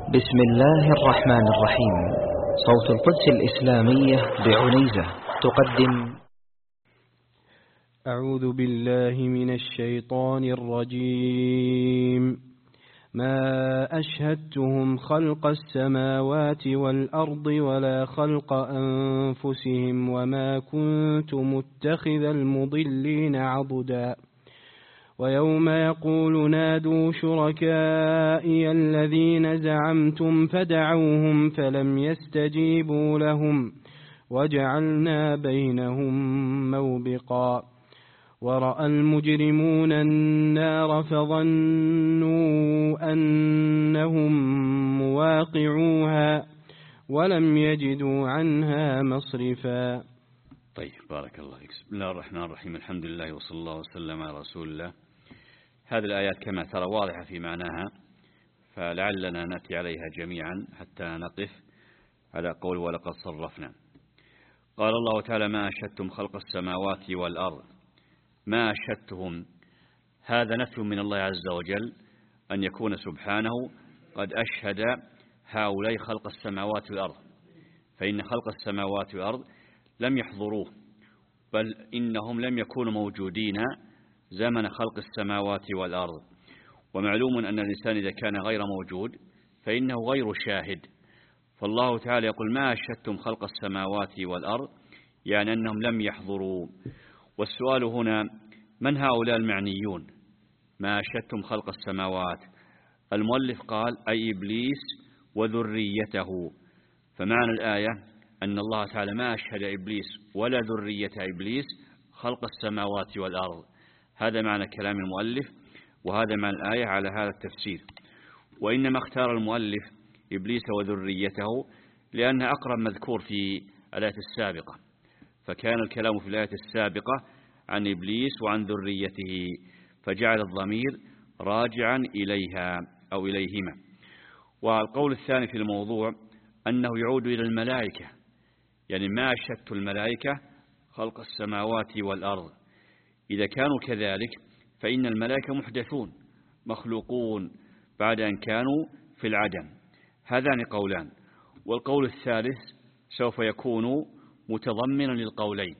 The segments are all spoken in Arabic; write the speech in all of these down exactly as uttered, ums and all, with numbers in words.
بسم الله الرحمن الرحيم. صوت القدس الإسلامية بعنيزة تقدم. أعوذ بالله من الشيطان الرجيم. ما أشهدتهم خلق السماوات والأرض ولا خلق أنفسهم وما كنت متخذ المضلين عضدا. ويوم يقول نادوا شركائي الذين زعمتم فدعوهم فلم يستجيبوا لهم وجعلنا بينهم موبقا. ورأى المجرمون النار فظنوا أنهم مواقعوها ولم يجدوا عنها مصرفا. طيب، بارك الله فيك. بسم الله الرحمن الرحيم. الحمد لله وصلى الله وسلم على رسول الله. هذه الآيات كما ترى واضحة في معناها، فلعلنا نأتي عليها جميعا حتى نقف على قول ولقد صرفنا. قال الله تعالى: ما أشهدتم خلق السماوات والأرض. ما أشهدتهم، هذا نفي من الله عز وجل أن يكون سبحانه قد أشهد هؤلاء خلق السماوات والأرض، فإن خلق السماوات والأرض لم يحضروه، بل إنهم لم يكونوا موجودين زمن خلق السماوات والأرض. ومعلوم أن الإنسان إذا كان غير موجود فإنه غير شاهد. فالله تعالى يقول: ما أشهدتم خلق السماوات والأرض، يعني أنهم لم يحضروا. والسؤال هنا: من هؤلاء المعنيون؟ ما أشهدتم خلق السماوات. المؤلف قال: أي إبليس وذريته. فمعنى الآية أن الله تعالى ما أشهد إبليس ولا ذرية إبليس خلق السماوات والأرض. هذا معنى كلام المؤلف، وهذا معنى الآية على هذا التفسير. وإنما اختار المؤلف إبليس وذريته لأنه أقرب مذكور في الآية السابقة، فكان الكلام في الآية السابقة عن إبليس وعن ذريته، فجعل الضمير راجعا إليها أو إليهما. والقول الثاني في الموضوع أنه يعود إلى الملائكة، يعني ما أشهدت الملائكة خلق السماوات والأرض. إذا كانوا كذلك فإن الملائكة محدثون مخلوقون بعد أن كانوا في العدم. هذان قولان، والقول الثالث سوف يكون متضمنا للقولين،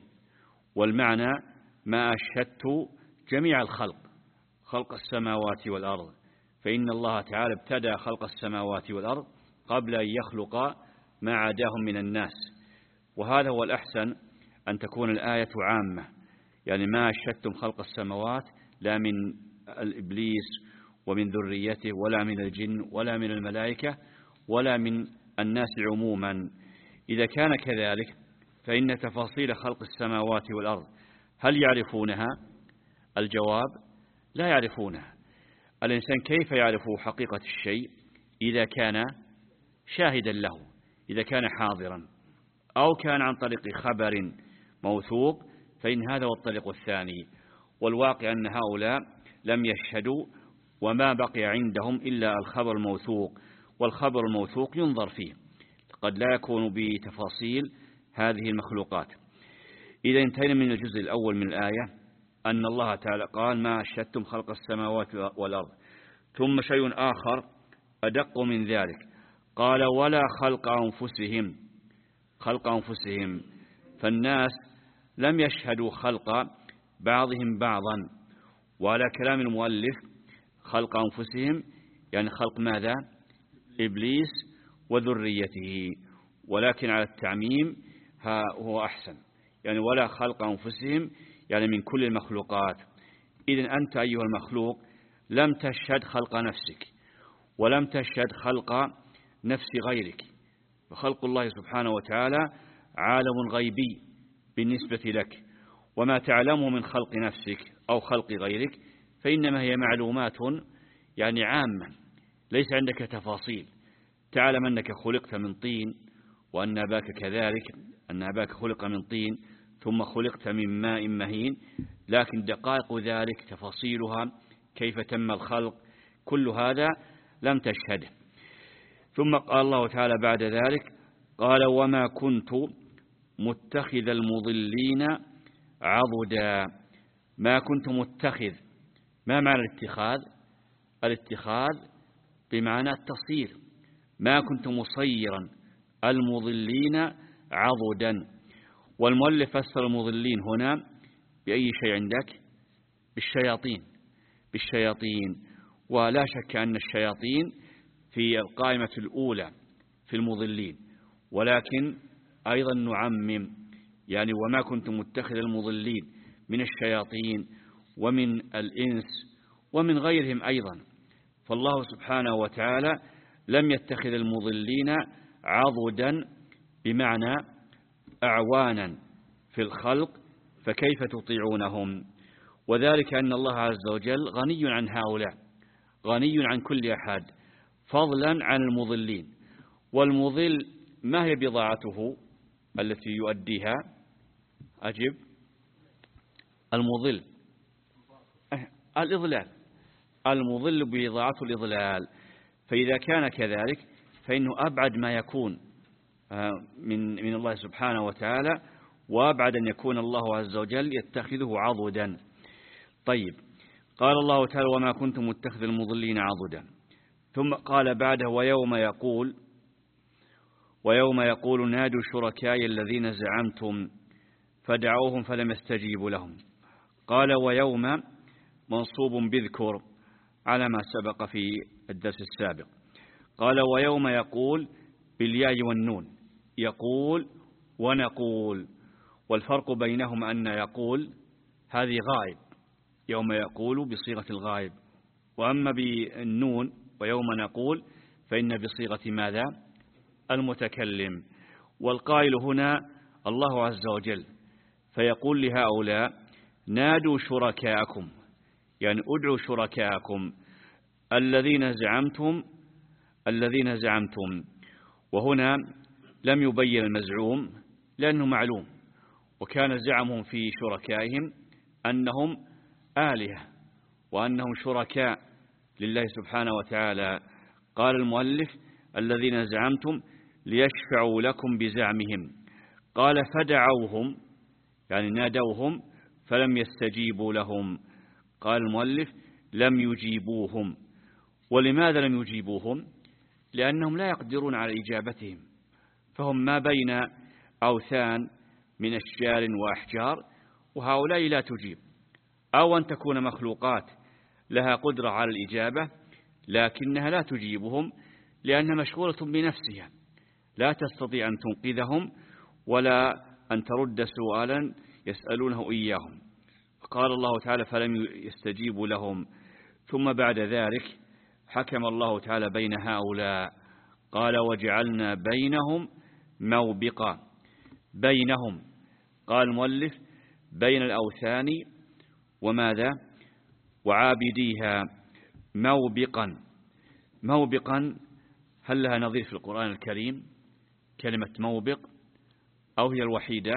والمعنى ما أشهدت جميع الخلق خلق السماوات والأرض، فإن الله تعالى ابتدأ خلق السماوات والأرض قبل أن يخلق ما عداهم من الناس. وهذا هو الأحسن، أن تكون الآية عامة، يعني ما أشهدتم خلق السماوات، لا من الإبليس ومن ذريته ولا من الجن ولا من الملائكة ولا من الناس عموما. إذا كان كذلك فإن تفاصيل خلق السماوات والأرض هل يعرفونها؟ الجواب: لا يعرفونها. الإنسان كيف يعرف حقيقة الشيء؟ إذا كان شاهدا له، إذا كان حاضرا، أو كان عن طريق خبر موثوق، فإن هذا هو الطريق الثاني. والواقع أن هؤلاء لم يشهدوا، وما بقي عندهم إلا الخبر الموثوق، والخبر الموثوق ينظر فيه، قد لا يكون بتفاصيل هذه المخلوقات. إذا انتهينا من الجزء الأول من الآية أن الله تعالى قال: ما أشهدتم خلق السماوات والأرض. ثم شيء آخر أدق من ذلك، قال: ولا خلق أنفسهم. خلق أنفسهم، فالناس لم يشهدوا خلق بعضهم بعضا. وعلى كلام المؤلف خلق أنفسهم يعني خلق ماذا؟ إبليس وذريته، ولكن على التعميم هو أحسن، يعني ولا خلق أنفسهم يعني من كل المخلوقات. إذن أنت أيها المخلوق لم تشهد خلق نفسك، ولم تشهد خلق نفس غيرك، وخلق الله سبحانه وتعالى عالم غيبي بالنسبة لك، وما تعلمه من خلق نفسك أو خلق غيرك فإنما هي معلومات يعني عامة، ليس عندك تفاصيل. تعلم أنك خلقت من طين، وأن أباك كذلك، أن أباك خلق من طين ثم خلقت من ماء مهين، لكن دقائق ذلك تفاصيلها كيف تم الخلق كل هذا لم تشهده. ثم قال الله تعالى بعد ذلك: قال: وما كنت متخذ المضلين عضدا. ما كنت متخذ، ما معنى الاتخاذ؟ الاتخاذ بمعنى التصير، ما كنت مصيرا المضلين عضدا. والمؤلف فسر المضلين هنا بأي شيء عندك؟ بالشياطين، بالشياطين. ولا شك أن الشياطين في القائمة الأولى في المضلين، ولكن أيضا نعمم، يعني وما كنت متخذ المضلين من الشياطين ومن الإنس ومن غيرهم أيضا. فالله سبحانه وتعالى لم يتخذ المضلين عضدا بمعنى أعوانا في الخلق، فكيف تطيعونهم؟ وذلك أن الله عز وجل غني عن هؤلاء، غني عن كل أحد، فضلا عن المضلين. والمضل ما هي بضاعته التي يؤديها؟ أجب. المضل الإضلال، المضل بضاعته الإضلال. فإذا كان كذلك فإنه أبعد ما يكون من من الله سبحانه وتعالى، وأبعد أن يكون الله عز وجل يتخذه عضدا. طيب، قال الله تعالى وما كنت متخذ المضلين عضدا، ثم قال بعده ويوم يقول ويوم يقول نادوا شركائي الذين زعمتم فدعوهم فلم يستجيبوا لهم. قال ويوم منصوب بذكر على ما سبق في الدرس السابق. قال ويوم يقول بالياء والنون، يقول ونقول، والفرق بينهم أن يقول هذه غائب، يوم يقول بصيغة الغائب، وأما بالنون ويوم نقول فإن بصيغة ماذا؟ المتكلم. والقائل هنا الله عز وجل، فيقول لهؤلاء نادوا شركاءكم، يعني ادعوا شركاءكم الذين زعمتم الذين زعمتم. وهنا لم يبين المزعوم لأنه معلوم، وكان زعمهم في شركائهم أنهم آلهة وأنهم شركاء لله سبحانه وتعالى. قال المؤلف الذين زعمتم ليشفعوا لكم بزعمهم. قال فدعوهم، يعني نادوهم فلم يستجيبوا لهم. قال المؤلف لم يجيبوهم. ولماذا لم يجيبوهم؟ لأنهم لا يقدرون على إجابتهم، فهم ما بين أوثان من أشجار وأحجار، وهؤلاء لا تجيب. أو أن تكون مخلوقات لها قدرة على الإجابة لكنها لا تجيبهم لأنها مشغولة بنفسها، لا تستطيع أن تنقذهم ولا أن ترد سؤالا يسألونه إياهم. قال الله تعالى فلم يستجيبوا لهم. ثم بعد ذلك حكم الله تعالى بين هؤلاء، قال وجعلنا بينهم موبقا. بينهم، قال المؤلف بين الأوثان وماذا؟ وعابديها موبقا. موبقا هل لها نظير في القرآن الكريم كلمة موبق، أو هي الوحيدة؟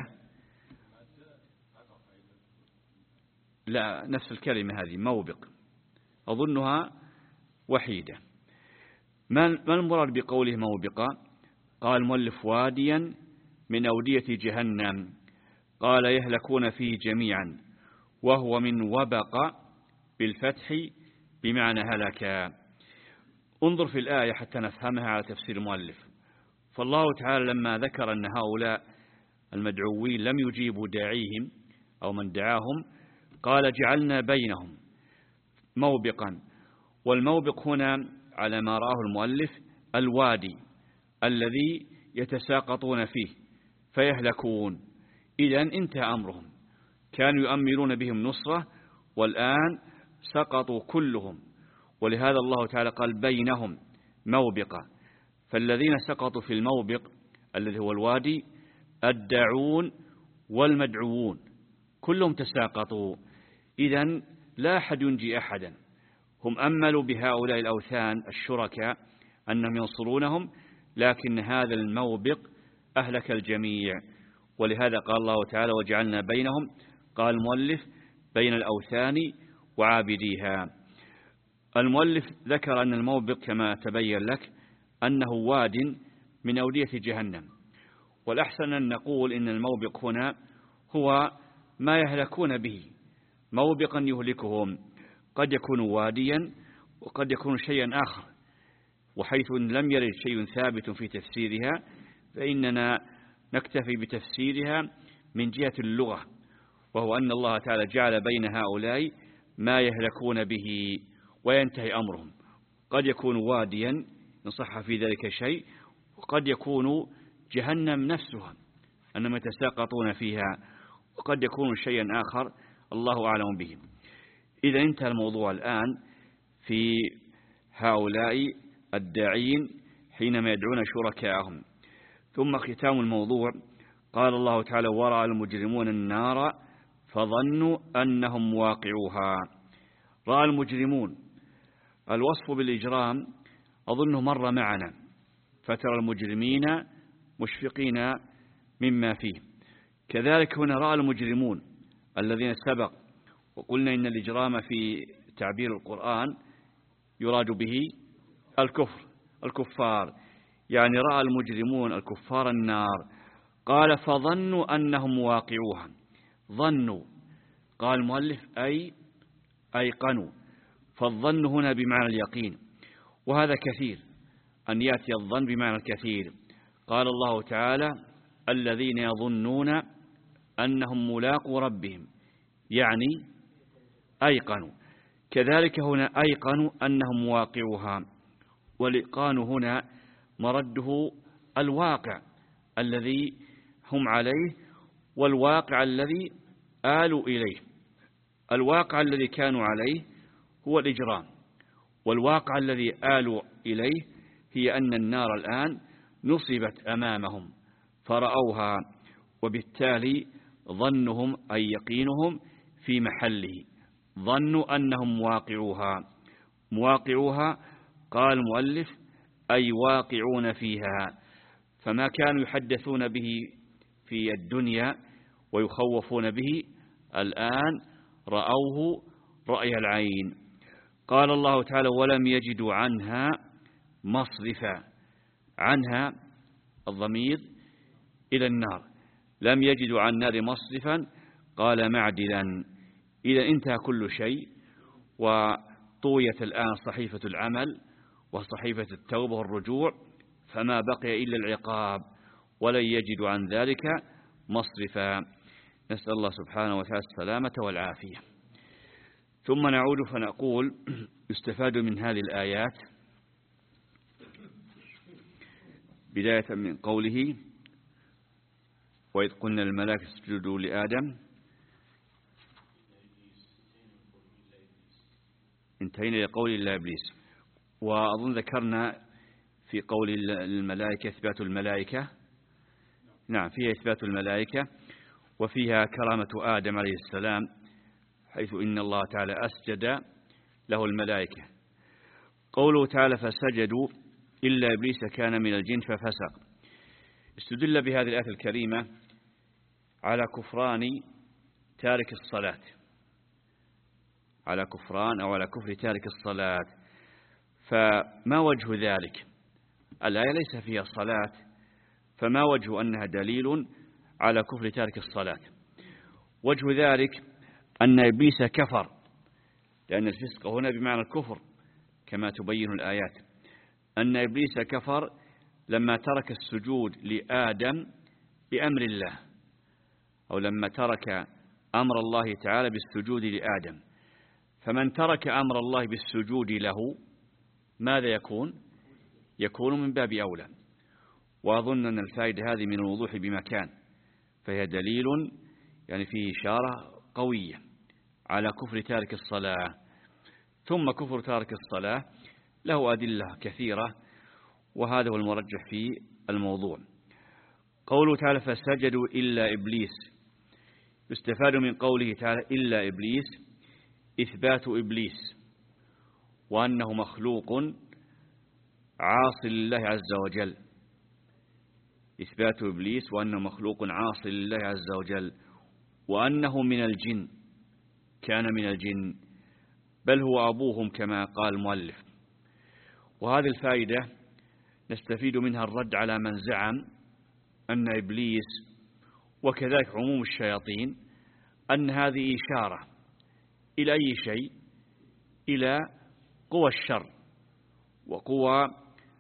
لا، نفس الكلمة هذه موبق أظنها وحيدة. ما المراد بقوله موبقا؟ قال المؤلف واديا من أودية جهنم، قال يهلكون فيه جميعا، وهو من وبق بالفتح بمعنى هلك. انظر في الآية حتى نفهمها على تفسير المؤلف. فالله تعالى لما ذكر أن هؤلاء المدعوين لم يجيبوا داعيهم أو من دعاهم، قال جعلنا بينهم موبقا. والموبق هنا على ما رآه المؤلف الوادي الذي يتساقطون فيه فيهلكون. إذن انتهى أمرهم، كانوا يؤملون بهم نصرة والآن سقطوا كلهم. ولهذا الله تعالى قال بينهم موبقة. فالذين سقطوا في الموبق الذي هو الوادي الداعون والمدعوون كلهم تساقطوا. إذن لا أحد ينجي أحدا. هم أملوا بهؤلاء الأوثان الشركاء أنهم ينصرونهم، لكن هذا الموبق أهلك الجميع. ولهذا قال الله تعالى وجعلنا بينهم، قال المؤلف بين الأوثان وعابديها. المؤلف ذكر أن الموبق كما تبين لك أنه واد من أودية جهنم، والأحسن أن نقول إن الموبق هنا هو ما يهلكون به، موبقا يهلكهم. قد يكون واديا وقد يكون شيئا آخر، وحيث لم يرد شيء ثابت في تفسيرها فإننا نكتفي بتفسيرها من جهة اللغة، وهو أن الله تعالى جعل بين هؤلاء ما يهلكون به وينتهي أمرهم. قد يكون واديا إن صح في ذلك شيء، وقد يكون جهنم نفسها أنهم يتساقطون فيها، وقد يكون شيئا آخر الله أعلم به. إذا انتهى الموضوع الآن في هؤلاء الداعين حينما يدعون شركاءهم. ثم ختام الموضوع قال الله تعالى: ورأى المجرمون النار فظنوا أنهم واقعوها. رأى المجرمون، الوصف بالإجرام أظنه مر معنا، فترى المجرمين مشفقين مما فيه. كذلك هنا رأى المجرمون الذين سبق، وقلنا إن الإجرام في تعبير القرآن يراد به الكفر الكفار، يعني رأى المجرمون الكفار النار. قال فظنوا أنهم واقعوها. ظنوا، قال المؤلف أي أيقنوا، فالظن هنا بمعنى اليقين، وهذا كثير أن يأتي الظن بمعنى الكثير. قال الله تعالى: الذين يظنون أنهم ملاقو ربهم، يعني أيقنوا. كذلك هنا أيقنوا أنهم واقعوها، والإيقان هنا مرده الواقع الذي هم عليه والواقع الذي آلوا إليه. الواقع الذي كانوا عليه هو الإجرام، والواقع الذي آلوا إليه هي أن النار الآن نصبت أمامهم فرأوها، وبالتالي ظنهم أي يقينهم في محله، ظنوا أنهم واقعوها. مواقعوها قال المؤلف أي واقعون فيها، فما كانوا يحدثون به في الدنيا ويخوفون به الآن رأوه رأي العين. قال الله تعالى: ولم يجدوا عنها مصرفا. عنها الضمير إلى النار، لم يجدوا عن النار مصرفا، قال معدلا. إذا انتهى كل شيء وطويت الآن صحيفة العمل وصحيفة التوبة والرجوع، فما بقي إلا العقاب، ولن يجدوا عن ذلك مصرفا. نسأل الله سبحانه وتعالى السلامة والعافية. ثم نعود فنقول: يستفاد من هذه الآيات بداية من قوله: وإذ قلنا للملائكة اسجدوا لآدم، انتهينا لقول الله إبليس. وأظن ذكرنا في قول الملائكة إثبات الملائكة، نعم فيها إثبات الملائكة، وفيها كرامة آدم عليه السلام، حيث إن الله تعالى أسجد له الملائكة. قوله تعالى: فسجدوا إلا إبليس كان من الجن ففسق. استدل بهذه الآية الكريمة على كفران تارك الصلاة، على كفران أو على كفر تارك الصلاة. فما وجه ذلك؟ الآية ليس فيها صلاة، فما وجه أنها دليل على كفر تارك الصلاة؟ وجه ذلك أن إبليس كفر، لأن الفسق هنا بمعنى الكفر كما تبين الآيات، أن إبليس كفر لما ترك السجود لآدم بأمر الله، أو لما ترك أمر الله تعالى بالسجود لآدم. فمن ترك أمر الله بالسجود له ماذا يكون؟ يكون من باب أولى. وأظن أن الفائدة هذه من الوضوح بمكان، فهي دليل يعني فيه إشارة قوية على كفر تارك الصلاة. ثم كفر تارك الصلاة له أدلة كثيرة، وهذا هو المرجح في الموضوع. قوله تعالى: فسجدوا إلا إبليس. يستفاد من قوله تعالى إلا إبليس إثبات إبليس، وأنه مخلوق عاصي لله عز وجل. إثبات إبليس وأنه مخلوق عاصي لله عز وجل، وأنه من الجن، كان من الجن، بل هو أبوهم كما قال المؤلف. وهذه الفائدة نستفيد منها الرد على من زعم أن إبليس وكذلك عموم الشياطين أن هذه إشارة إلى أي شيء؟ إلى قوى الشر وقوى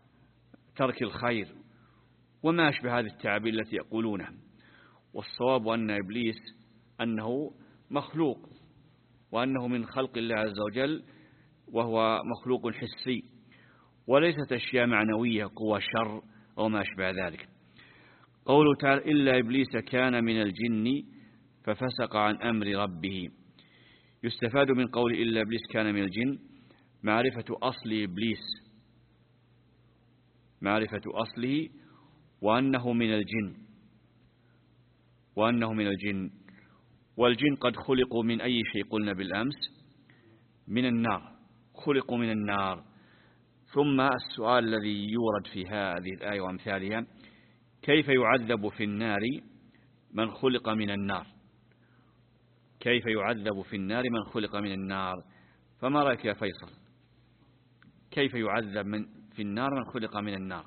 ترك الخير وما أشبه هذه التعابير التي يقولونها. والصواب أن إبليس أنه مخلوق، وأنه من خلق الله عز وجل، وهو مخلوق حسي وليست أشياء معنوية قوى شر أو ما أشبه ذلك. قوله تعالى إلا إبليس كان من الجن ففسق عن أمر ربه. يستفاد من قول إلا إبليس كان من الجن معرفة أصل إبليس، معرفة أصله، وأنه من الجن، وأنه من الجن والجن قد خلقوا من أي شيء قلنا بالأمس؟ من النار، خلقوا من النار. ثم السؤال الذي يورد في هذه الآية وأمثالها: كيف يعذب في النار من خلق من النار؟ كيف يعذب في النار من خلق من النار؟ فما رأيك يا فيصل؟ كيف يعذب من في النار من خلق من النار؟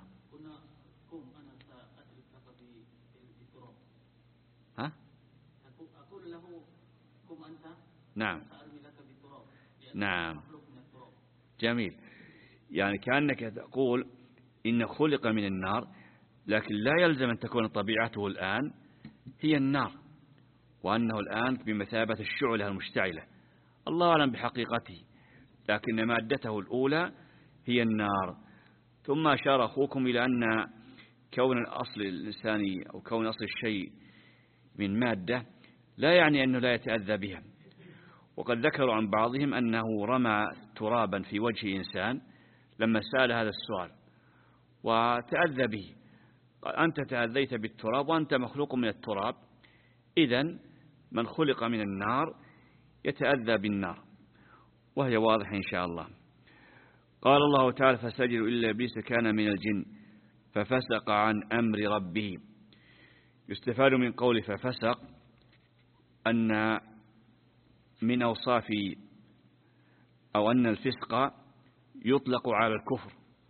ها؟ أقول له قم أنت. نعم نعم جميل. يعني كأنك تقول إن خلق من النار، لكن لا يلزم أن تكون طبيعته الآن هي النار، وأنه الآن بمثابة الشعلة المشتعلة. الله أعلم بحقيقته، لكن مادته الأولى هي النار. ثم أشار أخوكم إلى أن كون الأصل الإنساني أو كون أصل الشيء من مادة لا يعني أنه لا يتأذى بها. وقد ذكروا عن بعضهم أنه رمى ترابا في وجه إنسان لما سأل هذا السؤال وتأذى به. قال أنت تأذيت بالتراب وأنت مخلوق من التراب، إذن من خلق من النار يتأذى بالنار، وهي واضحة إن شاء الله. قال الله تعالى فسجدوا إلا إبليس كان من الجن ففسق عن أمر ربه. يستفاد من قول ففسق أن من أوصاف أو أن الفسق يطلق على الكفر،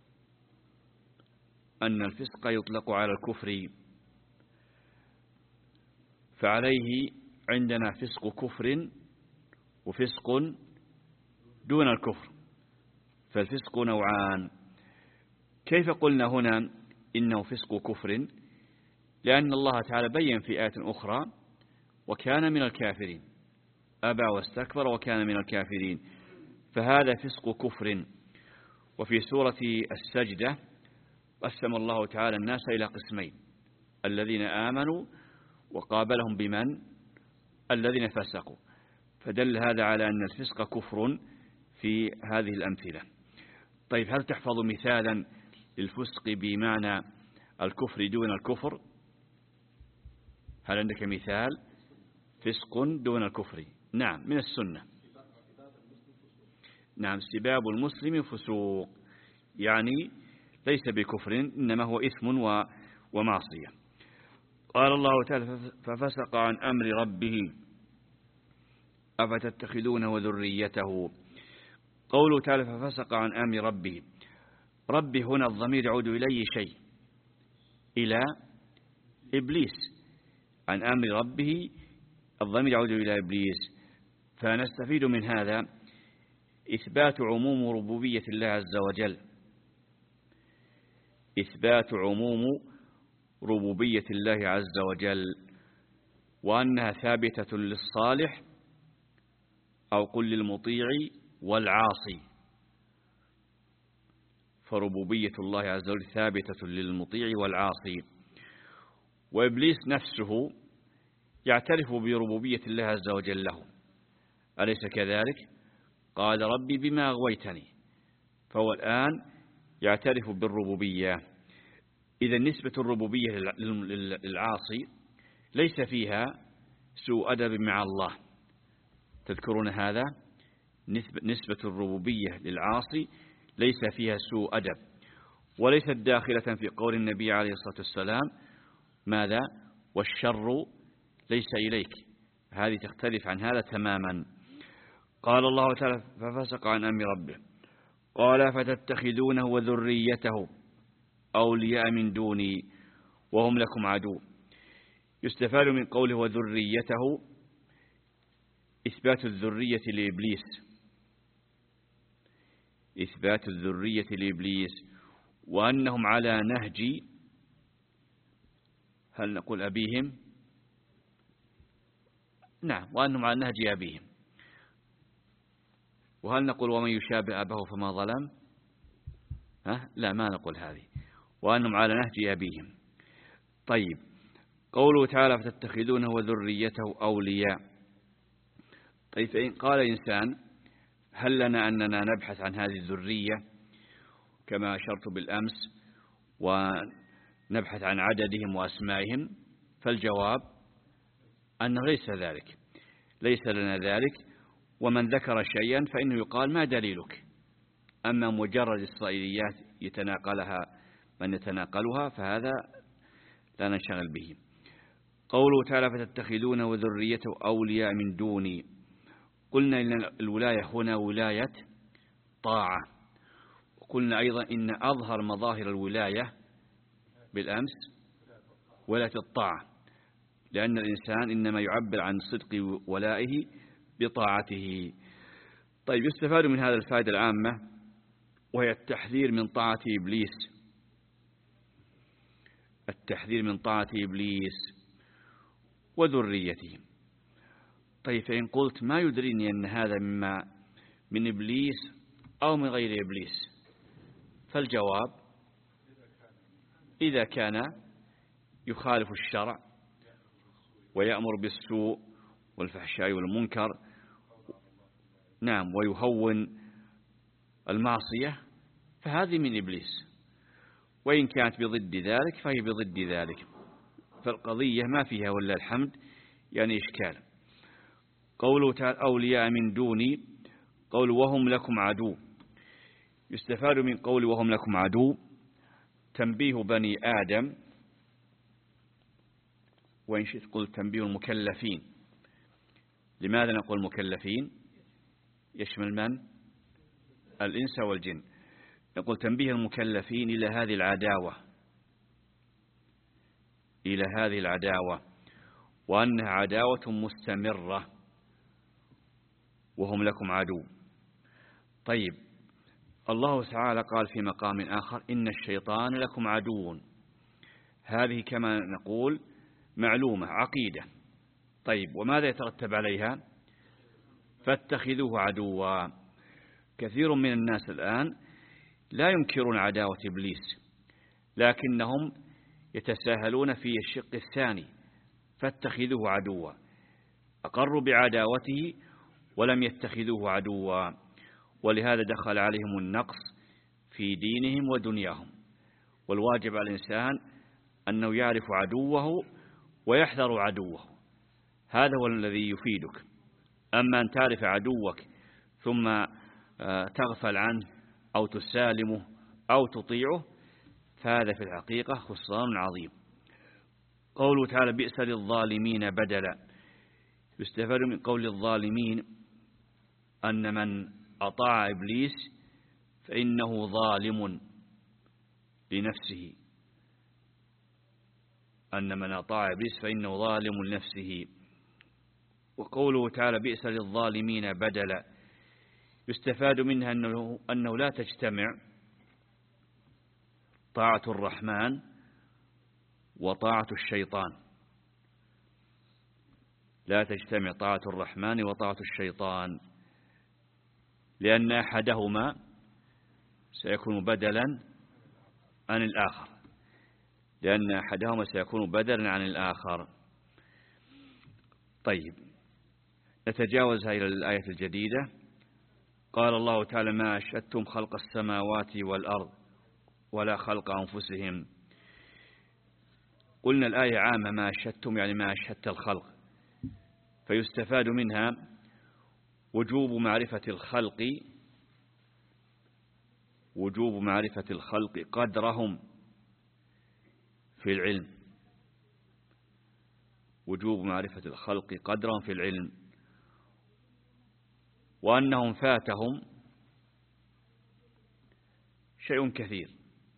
أن الفسق يطلق على الكفر، فعليه عندنا فسق كفر وفسق دون الكفر، فالفسق نوعان. كيف قلنا هنا إنه فسق كفر؟ لأن الله تعالى بين في آية أخرى وكان من الكافرين، أبى واستكبر وكان من الكافرين، فهذا فسق كفر. وفي سورة السجدة قسم الله تعالى الناس إلى قسمين: الذين آمنوا وقابلهم بمن؟ الذين فسقوا. فدل هذا على أن الفسق كفر في هذه الأمثلة. طيب، هل تحفظ مثالا للفسق بمعنى الكفر دون الكفر؟ هل عندك مثال فسق دون الكفر؟ نعم، من السنة. نعم، سباب المسلم فسوق، يعني ليس بكفر إنما هو إثم ومعصية. قال الله تعالى ففسق عن أمر ربه أفتتخذونه وذريته. قوله تعالى ففسق عن أمر ربه، ربي هنا الضمير يعود إلى أي شيء؟ إلى إبليس. عن أمر ربه الضمير يعود إلى إبليس. فنستفيد من هذا إثبات عموم ربوبية الله عز وجل، إثبات عموم ربوبية الله عز وجل، وأنها ثابتة للصالح أو قل للمطيع والعاصي. فربوبية الله عز وجل ثابتة للمطيع والعاصي. وإبليس نفسه يعترف بربوبية الله عز وجل له، أليس كذلك؟ قال ربي بما أغويتني، فهو الآن يعترف بالربوبية. إذا نسبة الربوبية للعاصي ليس فيها سوء أدب مع الله. تذكرون هذا؟ نسبة الربوبية للعاصي ليس فيها سوء أدب، وليست داخلة في قول النبي عليه الصلاة والسلام ماذا؟ والشر ليس إليك. هذه تختلف عن هذا تماما. قال الله تعالى ففسق عن أمر ربه قال فتتخذونه وذريته أولياء من دوني وهم لكم عدو. يستفاد من قوله وذريته إثبات الذرية لإبليس، إثبات الذرية لإبليس، وأنهم على نهج، هل نقول أبيهم؟ نعم، وأنهم على نهج أبيهم. وهل نقول ومن يشابه أباه فما ظلم؟ ها؟ لا، ما نقول هذه. وأنهم على نهج أبيهم. طيب، قوله تعالى فتتخذونه وذريته أولياء. طيب، فإن قال إنسان هل لنا أننا نبحث عن هذه الذرية كما أشرت بالأمس ونبحث عن عددهم وأسمائهم؟ فالجواب أنه ليس ذلك، ليس لنا ذلك. ومن ذكر شيئا فإنه يقال ما دليلك. أما مجرد إسرائيليات يتناقلها من يتناقلها فهذا لا ننشغل به. قوله تعالى فتتخذون وذريته أولياء من دوني. قلنا إن الولاية هنا ولاية طاعة، وقلنا أيضا إن أظهر مظاهر الولاية بالأمس ولاية الطاعة، لأن الإنسان إنما يعبر عن صدق ولائه بطاعته. طيب، يستفاد من هذا الفائدة العامة وهي التحذير من طاعة إبليس، التحذير من طاعة إبليس وذريته. طيب، فإن قلت ما يدريني أن هذا مما من إبليس أو من غير إبليس؟ فالجواب إذا كان يخالف الشرع ويأمر بالسوء والفحشاء والمنكر، نعم، ويهون المعصية، فهذه من إبليس. وإن كانت بضد ذلك فهي بضد ذلك، فالقضية ما فيها ولا الحمد يعني إشكال. قوله تعالى أولياء من دوني، قول وهم لكم عدو. يستفاد من قول وهم لكم عدو تنبيه بني آدم، وإن شئت قلت تنبيه المكلفين. لماذا نقول مكلفين؟ يشمل من؟ الإنس والجن. نقول تنبيه المكلفين إلى هذه العداوة، إلى هذه العداوة، وأنها عداوة مستمرة، وهم لكم عدو. طيب، الله تعالى قال في مقام آخر إن الشيطان لكم عدو. هذه كما نقول معلومة عقيدة. طيب، وماذا يترتب عليها؟ فاتخذوه عدوا. كثير من الناس الآن لا ينكرون عداوة إبليس، لكنهم يتساهلون في الشق الثاني، فاتخذوه عدوا. أقروا بعداوته ولم يتخذوه عدوا، ولهذا دخل عليهم النقص في دينهم ودنياهم. والواجب على الإنسان أنه يعرف عدوه ويحذر عدوه، هذا هو الذي يفيدك. أما أن تعرف عدوك ثم تغفل عنه أو تسالمه أو تطيعه، فهذا في الحقيقة خسران عظيم. قوله تعالى بئس للظالمين بدلا. يستفاد من قول الظالمين أن من أطاع إبليس فإنه ظالم لنفسه، أن من أطاع إبليس فإنه ظالم لنفسه. وقوله تعالى بئس للظالمين بدلا، يستفاد منها أنه, أنه لا تجتمع طاعة الرحمن وطاعة الشيطان، لا تجتمع طاعة الرحمن وطاعة الشيطان، لأن أحدهما سيكون بدلا عن الآخر، لأن أحدهما سيكون بدلا عن الآخر. طيب، نتجاوز إلى الآية الجديدة. قال الله تعالى ما أشهدتم خلق السماوات والأرض ولا خلق أنفسهم. قلنا الآية عامة، ما أشهدتم يعني ما أشهدت الخلق، فيستفاد منها وجوب معرفة الخلق، وجوب معرفة الخلق قدرهم في العلم، وجوب معرفة الخلق قدرهم في العلم، وأنهم فاتهم شيء كثير،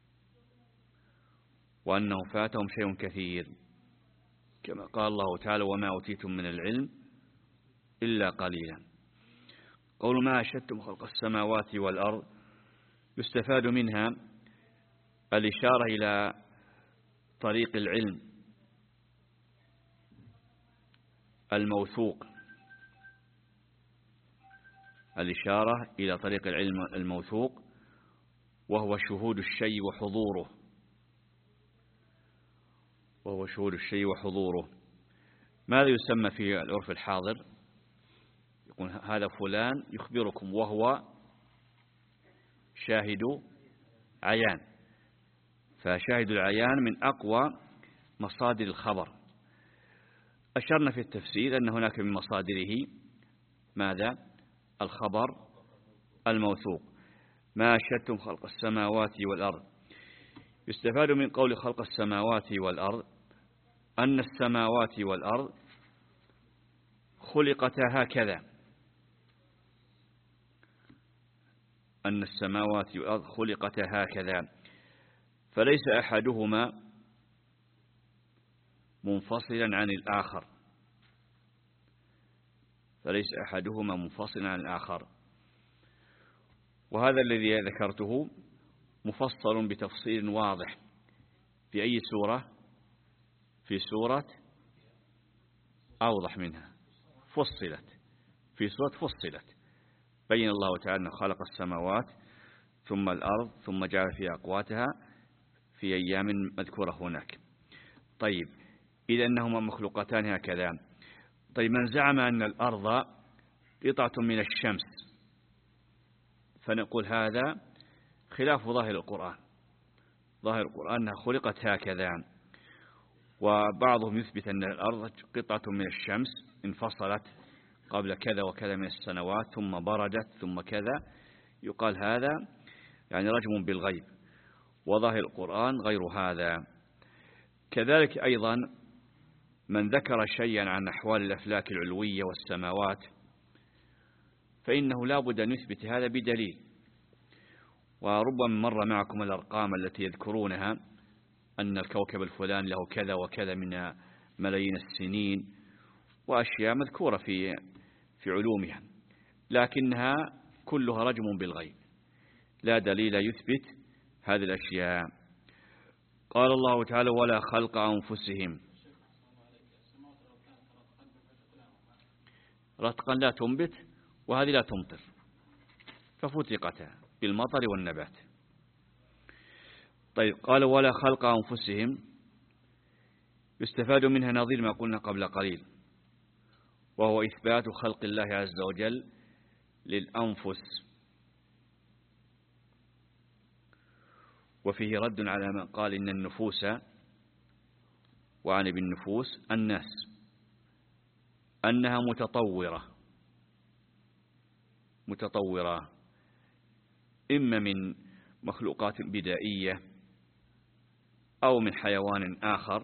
وأنهم فاتهم شيء كثير، كما قال الله تعالى وما أوتيتم من العلم إلا قليلا. قول ما أشهدتم خلق السماوات والأرض، يستفاد منها الإشارة إلى طريق العلم الموثوق، الإشارة إلى طريق العلم الموثوق وهو شهود الشيء وحضوره، وهو شهود الشيء وحضوره. ماذا يسمى في العرف الحاضر؟ يقول هذا فلان يخبركم وهو شاهد عيان، فشاهد العيان من أقوى مصادر الخبر. أشرنا في التفسير أن هناك من مصادره ماذا؟ الخبر الموثوق. ما أشهدتم خلق السماوات والأرض. يستفاد من قول خلق السماوات والأرض أن السماوات والأرض خلقتا هكذا، أن السماوات والأرض خلقتا هكذا، فليس أحدهما منفصلا عن الآخر، فليس أحدهما منفصلا عن الآخر. وهذا الذي ذكرته مفصل بتفصيل واضح في أي سورة؟ في سورة أوضح منها فصلت، في سورة فصلت بين الله تعالى خلق السماوات ثم الأرض ثم جعل فيها أقواتها في أيام مذكورة هناك. طيب إذا أنهما مخلوقتان هكذا. طيب من زعم أن الأرض قطعة من الشمس فنقول هذا خلاف ظاهر القرآن. ظاهر القرآن أنها خلقت هكذا، وبعضهم يثبت أن الأرض قطعة من الشمس انفصلت قبل كذا وكذا من السنوات ثم بردت ثم كذا. يقال هذا يعني رجم بالغيب، وظاهر القرآن غير هذا. كذلك أيضا من ذكر شيئا عن أحوال الأفلاك العلوية والسماوات فإنه لا بد أن يثبت هذا بدليل. وربما مر معكم الأرقام التي يذكرونها أن الكوكب الفلاني له كذا وكذا من ملايين السنين، وأشياء مذكورة في في علومها، لكنها كلها رجم بالغيب، لا دليل يثبت هذه الأشياء. قال الله تعالى ولا خلق أنفسهم. رتقا لا تنبت وهذه لا تمطر، ففتقتا بالمطر والنبات. طيب قال ولا خلق أنفسهم، يستفاد منها نظير ما قلنا قبل قليل، وهو إثبات خلق الله عز وجل للأنفس، وفيه رد على من قال إن النفوس، وعني بالنفوس الناس، أنها متطورة متطورة إما من مخلوقات بدائية أو من حيوان آخر.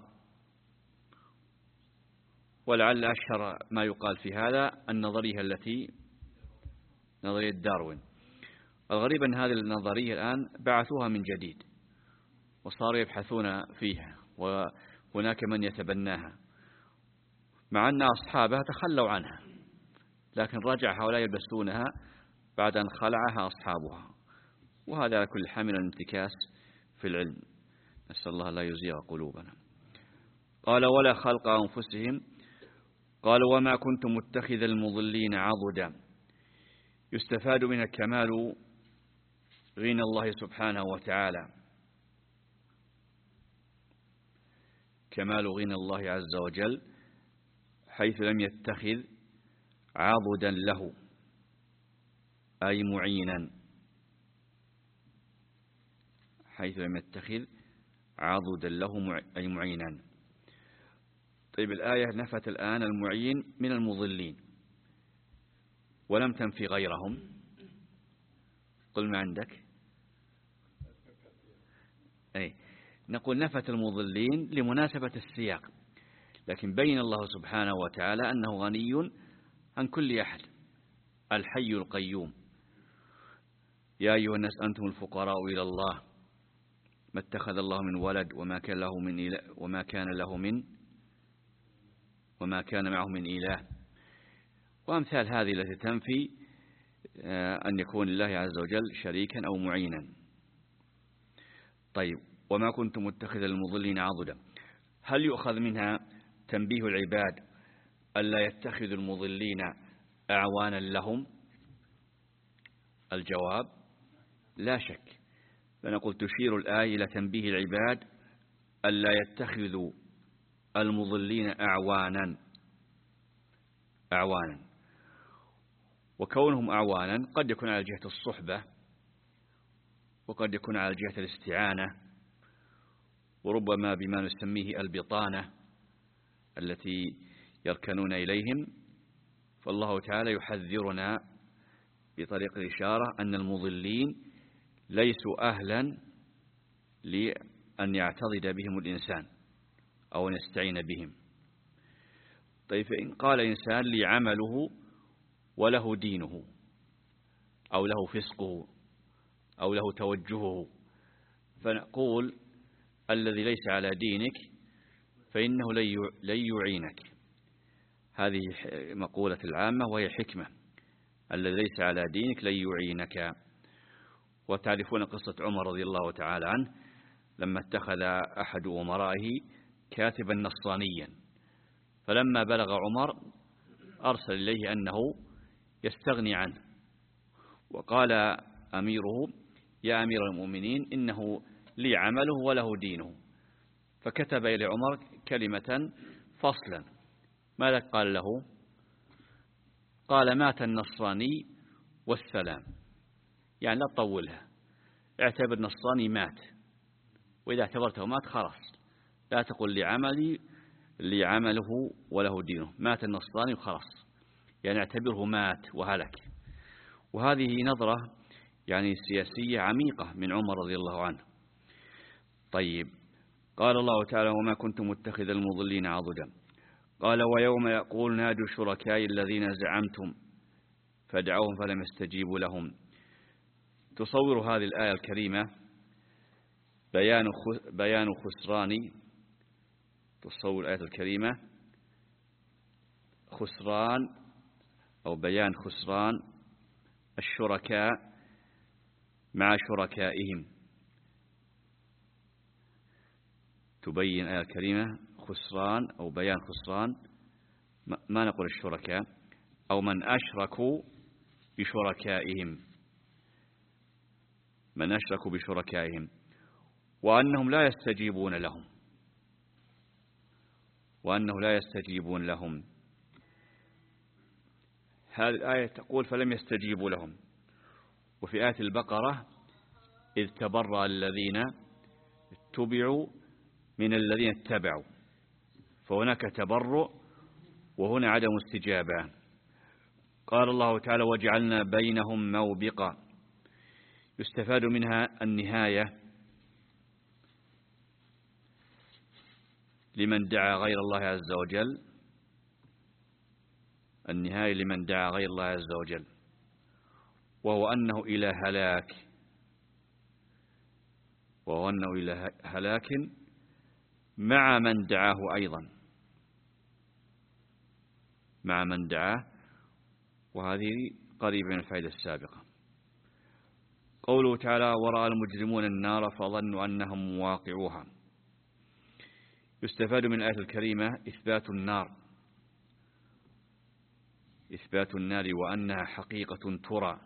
ولعل أشهر ما يقال في هذا النظرية التي نظرية داروين. الغريب أن هذه النظرية الآن بعثوها من جديد وصاروا يبحثون فيها، وهناك من يتبناها، مع أن أصحابها تخلوا عنها، لكن رجع هؤلاء يلبسونها بعد أن خلعها أصحابها. وهذا على كل حال من الانتكاس في العلم، نسأل الله لا يزيغ قلوبنا. قال ولا خلق أنفسهم. قال وما كنت متخذ المضلين عضدا. يستفاد من كمال غنى الله سبحانه وتعالى، كمال غنى الله عز وجل حيث لم يتخذ عضدا له أي معينا، حيث لم يتخذ عضدا له أي معينا. طيب الآية نفت الآن المعين من المضلين ولم تنفي غيرهم. قل ما عندك. أي نقول نفت المضلين لمناسبة السياق، لكن بين الله سبحانه وتعالى أنه غني عن كل أحد، الحي القيوم. يا أيها الناس أنتم الفقراء إلى الله ما اتخذ الله من ولد وما كان له من إله وما كان له من وما كان معه من إله، وأمثال هذه التي تنفي أن يكون الله عز وجل شريكا أو معينا. طيب وما كنت متخذ المضلين عضدا. هل يؤخذ منها تنبيه العباد ألا يتخذوا المضلين أعوانا لهم؟ الجواب لا شك، فنقول تشير الآية إلى تنبيه العباد ألا يتخذوا المضلين أعوانا أعوانا وكونهم أعوانا قد يكون على جهة الصحبة، وقد يكون على جهة الاستعانة، وربما بما نسميه البطانة التي يركنون إليهم. فالله تعالى يحذرنا بطريق الإشارة أن المضلين ليسوا أهلا لأن يعتضد بهم الإنسان أو أن يستعين بهم. طيب فإن قال إنسان لي عمله وله دينه، أو له فسقه، أو له توجهه، فنقول الذي ليس على دينك فإنه لن يعينك. هذه مقولة العامة وهي حكمة، الذي ليس على دينك لن يعينك. وتعرفون قصة عمر رضي الله تعالى عنه لما اتخذ أحد أمرائه كاتبا نصرانيا، فلما بلغ عمر أرسل إليه أنه يستغني عنه، وقال أميره يا أمير المؤمنين إنه لي عمله وله دينه، فكتب إلى عمر كلمة فصلا. ماذا قال له؟ قال مات النصراني والسلام، يعني لا تطولها، اعتبر نصراني مات، وإذا اعتبرته مات خلاص، لا تقول لعملي لعمله وله دينه، مات النصراني وخلاص، يعني اعتبره مات وهلك. وهذه نظرة يعني سياسية عميقة من عمر رضي الله عنه. طيب، قال الله تعالى وما كنت متخذ المضلين عضدا. قال ويوم يقول نادوا شركائي الذين زعمتم فدعوهم فلم يستجيبوا لهم. تصور هذه الآية الكريمة بيان بيان خسران تصور الآية الكريمة خسران أو بيان خسران الشركاء مع شركائهم. تبين الآية الكريمة خسران أو بيان خسران، ما نقول الشركاء، أو من أشركوا بشركائهم من أشركوا بشركائهم وأنهم لا يستجيبون لهم وأنه لا يستجيبون لهم. هذه الآية تقول فلم يستجيبوا لهم، وفي آية البقرة إذ تبرأ الذين اتبعوا من الذين اتبعوا، فهناك تبرؤ وهنا عدم استجابة. قال الله تعالى وجعلنا بينهم موبقا. يستفاد منها النهاية لمن دعا غير الله عز وجل، النهاية لمن دعا غير الله عز وجل، وهو أنه إلى هلاك وهو أنه إلى هلاك مع من دعاه أيضا مع من دعاه وهذه قريبة من الفائدة السابقة. قوله تعالى ورأى المجرمون النار فظنوا أنهم واقعوها. يستفاد من الآية الكريمة إثبات النار إثبات النار وأنها حقيقة ترى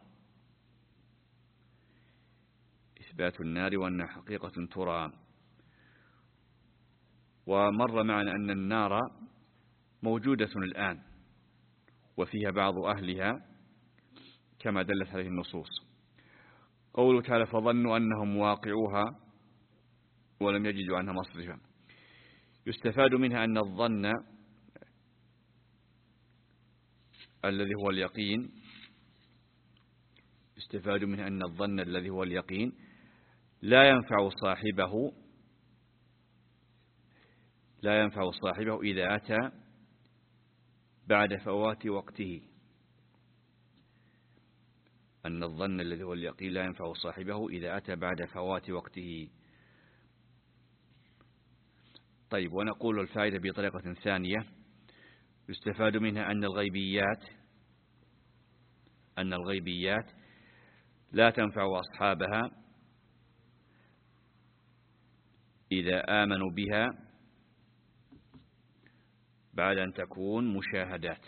إثبات النار وأنها حقيقة ترى. ومر معنا أن النار موجودة الآن وفيها بعض أهلها كما دلت عليه النصوص. قوله تعالى فظنوا أنهم واقعوها ولم يجدوا عنها مصرفا. يستفاد منها أن الظن الذي هو اليقين يستفاد منها أن الظن الذي هو اليقين لا ينفع صاحبه لا ينفع صاحبه إذا أتى بعد فوات وقته. أن الظن الذي هو اليقين لا ينفع صاحبه إذا أتى بعد فوات وقته. طيب، ونقول الفائدة بطريقة ثانية يستفاد منها أن الغيبيات أن الغيبيات لا تنفع أصحابها إذا آمنوا بها بعد أن تكون مشاهدات،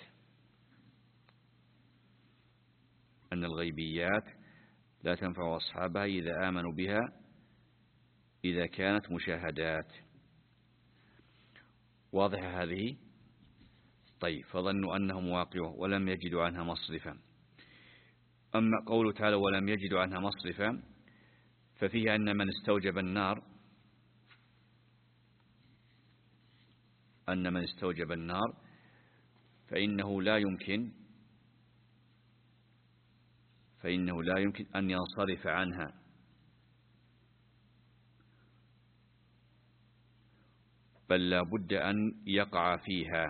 أن الغيبيات لا تنفع أصحابها إذا آمنوا بها إذا كانت مشاهدات. واضحة هذه؟ طيب، فظنوا أنهم واقعون ولم يجدوا عنها مصرفا. أما قوله تعالى ولم يجدوا عنها مصرفا ففيه أن من استوجب النار أن من استوجب النار فإنه لا يمكن فإنه لا يمكن أن ينصرف عنها، بل لا بد أن يقع فيها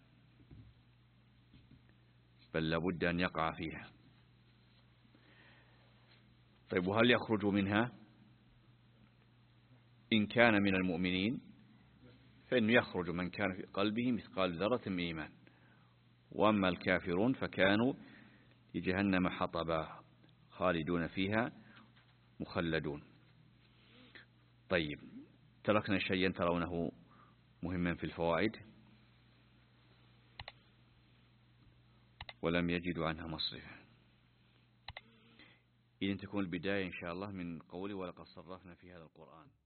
بل لا بد أن يقع فيها. طيب، وهل يخرج منها؟ إن كان من المؤمنين فإنه يخرج من كان في قلبه مثقال ذرة من إيمان، وأما الكافرون فكانوا لجهنم حطبا خالدون فيها مخلدون. طيب، تركنا شيئا ترونه مهما في الفوائد. ولم يجدوا عنها مصرفا، إذن تكون البداية إن شاء الله من قولي ولقد صرفنا في هذا القرآن.